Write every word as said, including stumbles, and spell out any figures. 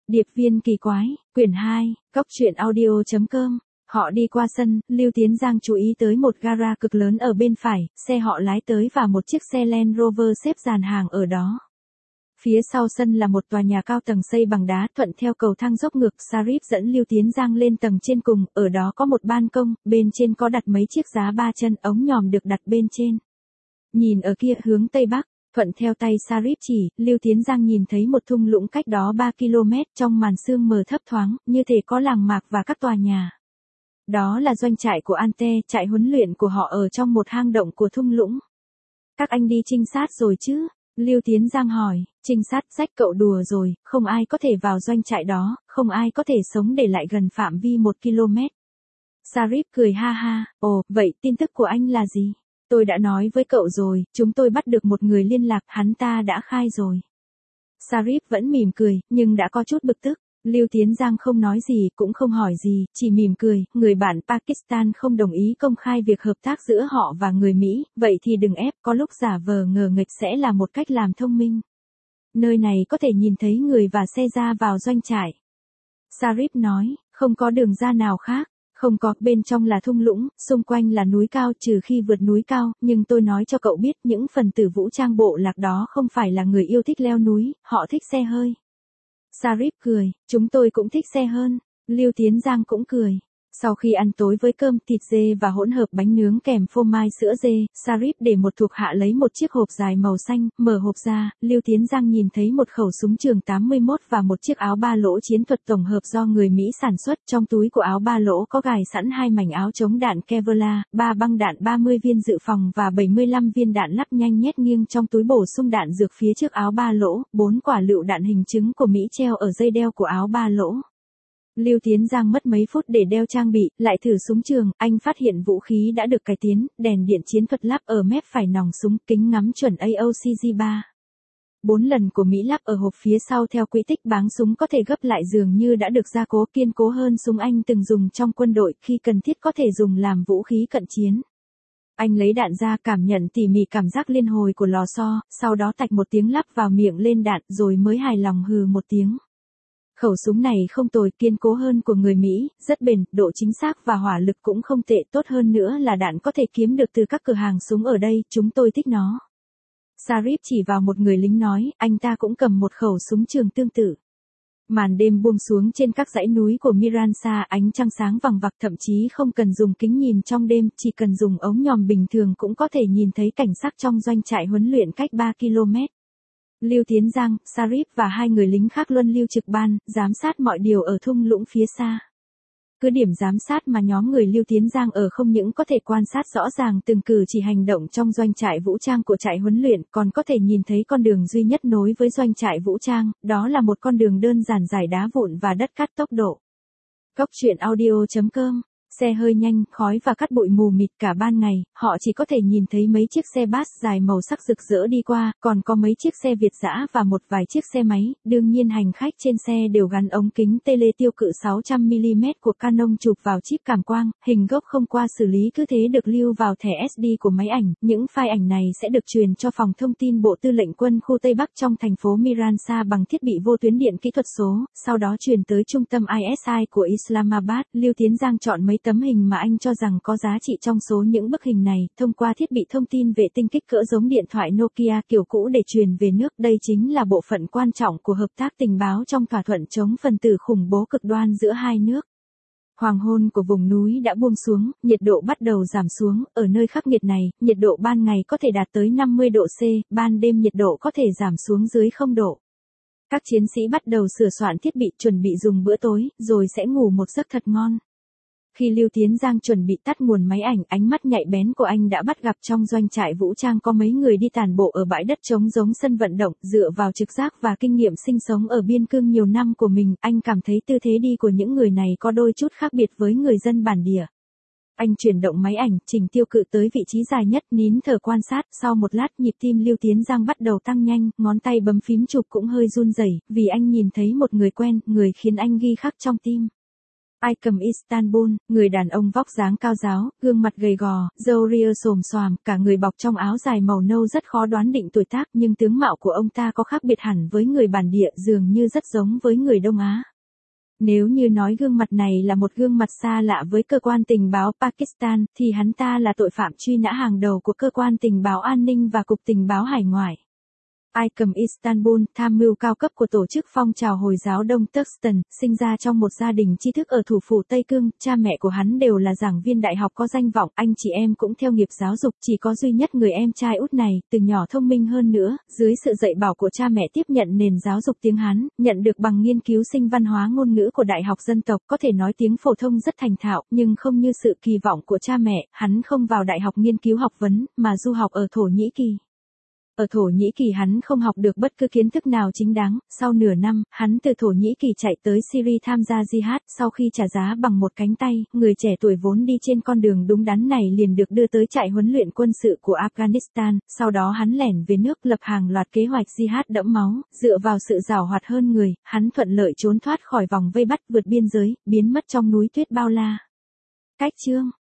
Điệp viên kỳ quái, quyển hai, cốc truyện audio chấm com. Họ đi qua sân, Lưu Tiến Giang chú ý tới một gara cực lớn ở bên phải, xe họ lái tới và một chiếc xe Land Rover xếp dàn hàng ở đó. Phía sau sân là một tòa nhà cao tầng xây bằng đá, thuận theo cầu thang dốc ngược. Sarip dẫn Lưu Tiến Giang lên tầng trên cùng, ở đó có một ban công, bên trên có đặt mấy chiếc giá ba chân, ống nhòm được đặt bên trên. Nhìn ở kia hướng tây bắc, thuận theo tay Sarip chỉ, Lưu Tiến Giang nhìn thấy một thung lũng cách đó ba ki lô mét, trong màn sương mờ thấp thoáng, như thể có làng mạc và các tòa nhà. Đó là doanh trại của Ante, trại huấn luyện của họ ở trong một hang động của thung lũng. Các anh đi trinh sát rồi chứ? Lưu Tiến Giang hỏi. Trinh sát, rách cậu đùa rồi, không ai có thể vào doanh trại đó, không ai có thể sống để lại gần phạm vi một ki lô mét. Sarip cười ha ha. Ồ, vậy tin tức của anh là gì? Tôi đã nói với cậu rồi, chúng tôi bắt được một người liên lạc, hắn ta đã khai rồi. Sarip vẫn mỉm cười, nhưng đã có chút bực tức. Lưu Tiến Giang không nói gì, cũng không hỏi gì, chỉ mỉm cười. Người bạn Pakistan không đồng ý công khai việc hợp tác giữa họ và người Mỹ, vậy thì đừng ép, có lúc giả vờ ngờ nghệch sẽ là một cách làm thông minh. Nơi này có thể nhìn thấy người và xe ra vào doanh trại. Sarip nói, không có đường ra nào khác. Không có, bên trong là thung lũng, xung quanh là núi cao, trừ khi vượt núi cao, nhưng tôi nói cho cậu biết, những phần tử vũ trang bộ lạc đó không phải là người yêu thích leo núi, họ thích xe hơi. Sarip cười, chúng tôi cũng thích xe hơn. Lưu Tiến Giang cũng cười. Sau khi ăn tối với cơm, thịt dê và hỗn hợp bánh nướng kèm phô mai sữa dê, Sarip để một thuộc hạ lấy một chiếc hộp dài màu xanh, mở hộp ra, Lưu Tiến Giang nhìn thấy một khẩu súng trường tám mươi mốt và một chiếc áo ba lỗ chiến thuật tổng hợp do người Mỹ sản xuất. Trong túi của áo ba lỗ có gài sẵn hai mảnh áo chống đạn Kevlar, ba băng đạn ba mươi viên dự phòng và bảy mươi lăm viên đạn lắp nhanh nhét nghiêng trong túi bổ sung đạn dược phía trước áo ba lỗ, bốn quả lựu đạn hình trứng của Mỹ treo ở dây đeo của áo ba lỗ. Lưu Tiến Giang mất mấy phút để đeo trang bị, lại thử súng trường, anh phát hiện vũ khí đã được cải tiến, đèn điện chiến thuật lắp ở mép phải nòng súng, kính ngắm chuẩn A O C G ba. Bốn lần của Mỹ lắp ở hộp phía sau theo quỹ tích báng súng có thể gấp lại dường như đã được gia cố kiên cố hơn súng anh từng dùng trong quân đội, khi cần thiết có thể dùng làm vũ khí cận chiến. Anh lấy đạn ra, cảm nhận tỉ mỉ cảm giác liên hồi của lò xo, sau đó tạch một tiếng lắp vào miệng lên đạn rồi mới hài lòng hừ một tiếng. Khẩu súng này không tồi, kiên cố hơn của người Mỹ, rất bền, độ chính xác và hỏa lực cũng không tệ, tốt hơn nữa là đạn có thể kiếm được từ các cửa hàng súng ở đây, chúng tôi thích nó. Sarip chỉ vào một người lính nói, anh ta cũng cầm một khẩu súng trường tương tự. Màn đêm buông xuống trên các dãy núi của Miransa, ánh trăng sáng vằng vặc, thậm chí không cần dùng kính nhìn trong đêm, chỉ cần dùng ống nhòm bình thường cũng có thể nhìn thấy cảnh sắc trong doanh trại huấn luyện cách ba ki lô mét. Lưu Tiến Giang, Sarip và hai người lính khác luân lưu trực ban, giám sát mọi điều ở thung lũng phía xa. Cứ điểm giám sát mà nhóm người Lưu Tiến Giang ở không những có thể quan sát rõ ràng từng cử chỉ hành động trong doanh trại vũ trang của trại huấn luyện, còn có thể nhìn thấy con đường duy nhất nối với doanh trại vũ trang, đó là một con đường đơn giản dài đá vụn và đất cát tốc độ. Cốc truyện audio chấm com. Xe hơi nhanh, khói và cát bụi mù mịt cả ban ngày, họ chỉ có thể nhìn thấy mấy chiếc xe bus dài màu sắc rực rỡ đi qua, còn có mấy chiếc xe Việt dã và một vài chiếc xe máy, đương nhiên hành khách trên xe đều gắn ống kính tele tiêu cự sáu trăm mi li mét của Canon chụp vào chip cảm quang, hình gốc không qua xử lý cứ thế được lưu vào thẻ ét đê của máy ảnh, những file ảnh này sẽ được truyền cho phòng thông tin Bộ Tư lệnh Quân khu Tây Bắc trong thành phố Miransa bằng thiết bị vô tuyến điện kỹ thuật số, sau đó truyền tới trung tâm I S I của Islamabad. Lưu Tiến Giang chọn mấy tấm hình mà anh cho rằng có giá trị trong số những bức hình này, thông qua thiết bị thông tin vệ tinh kích cỡ giống điện thoại Nokia kiểu cũ để truyền về nước. Đây chính là bộ phận quan trọng của hợp tác tình báo trong thỏa thuận chống phần tử khủng bố cực đoan giữa hai nước. Hoàng hôn của vùng núi đã buông xuống, nhiệt độ bắt đầu giảm xuống, ở nơi khắc nghiệt này, nhiệt độ ban ngày có thể đạt tới năm mươi độ C, ban đêm nhiệt độ có thể giảm xuống dưới không độ. Các chiến sĩ bắt đầu sửa soạn thiết bị chuẩn bị dùng bữa tối, rồi sẽ ngủ một giấc thật ngon. Khi Lưu Tiến Giang chuẩn bị tắt nguồn máy ảnh, ánh mắt nhạy bén của anh đã bắt gặp trong doanh trại vũ trang có mấy người đi tàn bộ ở bãi đất trống giống sân vận động, dựa vào trực giác và kinh nghiệm sinh sống ở biên cương nhiều năm của mình, anh cảm thấy tư thế đi của những người này có đôi chút khác biệt với người dân bản địa. Anh chuyển động máy ảnh, chỉnh tiêu cự tới vị trí dài nhất, nín thở quan sát, sau một lát nhịp tim Lưu Tiến Giang bắt đầu tăng nhanh, ngón tay bấm phím chụp cũng hơi run rẩy, vì anh nhìn thấy một người quen, người khiến anh ghi khắc trong tim. Ai Cập Istanbul, người đàn ông vóc dáng cao ráo, gương mặt gầy gò, râu ria xồm xoàm, cả người bọc trong áo dài màu nâu rất khó đoán định tuổi tác, nhưng tướng mạo của ông ta có khác biệt hẳn với người bản địa, dường như rất giống với người Đông Á. Nếu như nói gương mặt này là một gương mặt xa lạ với cơ quan tình báo Pakistan, thì hắn ta là tội phạm truy nã hàng đầu của cơ quan tình báo an ninh và cục tình báo hải ngoại. Ai Cập Istanbul, tham mưu cao cấp của tổ chức phong trào Hồi giáo Đông Turkestan, sinh ra trong một gia đình tri thức ở thủ phủ Tây Cương, cha mẹ của hắn đều là giảng viên đại học có danh vọng, anh chị em cũng theo nghiệp giáo dục, chỉ có duy nhất người em trai út này, từ nhỏ thông minh hơn nữa, dưới sự dạy bảo của cha mẹ tiếp nhận nền giáo dục tiếng Hán, nhận được bằng nghiên cứu sinh văn hóa ngôn ngữ của Đại học Dân tộc, có thể nói tiếng phổ thông rất thành thạo, nhưng không như sự kỳ vọng của cha mẹ, hắn không vào đại học nghiên cứu học vấn, mà du học ở Thổ Nhĩ Kỳ. Ở Thổ Nhĩ Kỳ hắn không học được bất cứ kiến thức nào chính đáng, sau nửa năm, hắn từ Thổ Nhĩ Kỳ chạy tới Syria tham gia jihad, sau khi trả giá bằng một cánh tay, người trẻ tuổi vốn đi trên con đường đúng đắn này liền được đưa tới trại huấn luyện quân sự của Afghanistan, sau đó hắn lẻn về nước lập hàng loạt kế hoạch jihad đẫm máu, dựa vào sự giàu hoạt hơn người, hắn thuận lợi trốn thoát khỏi vòng vây bắt, vượt biên giới, biến mất trong núi tuyết bao la. Cách chương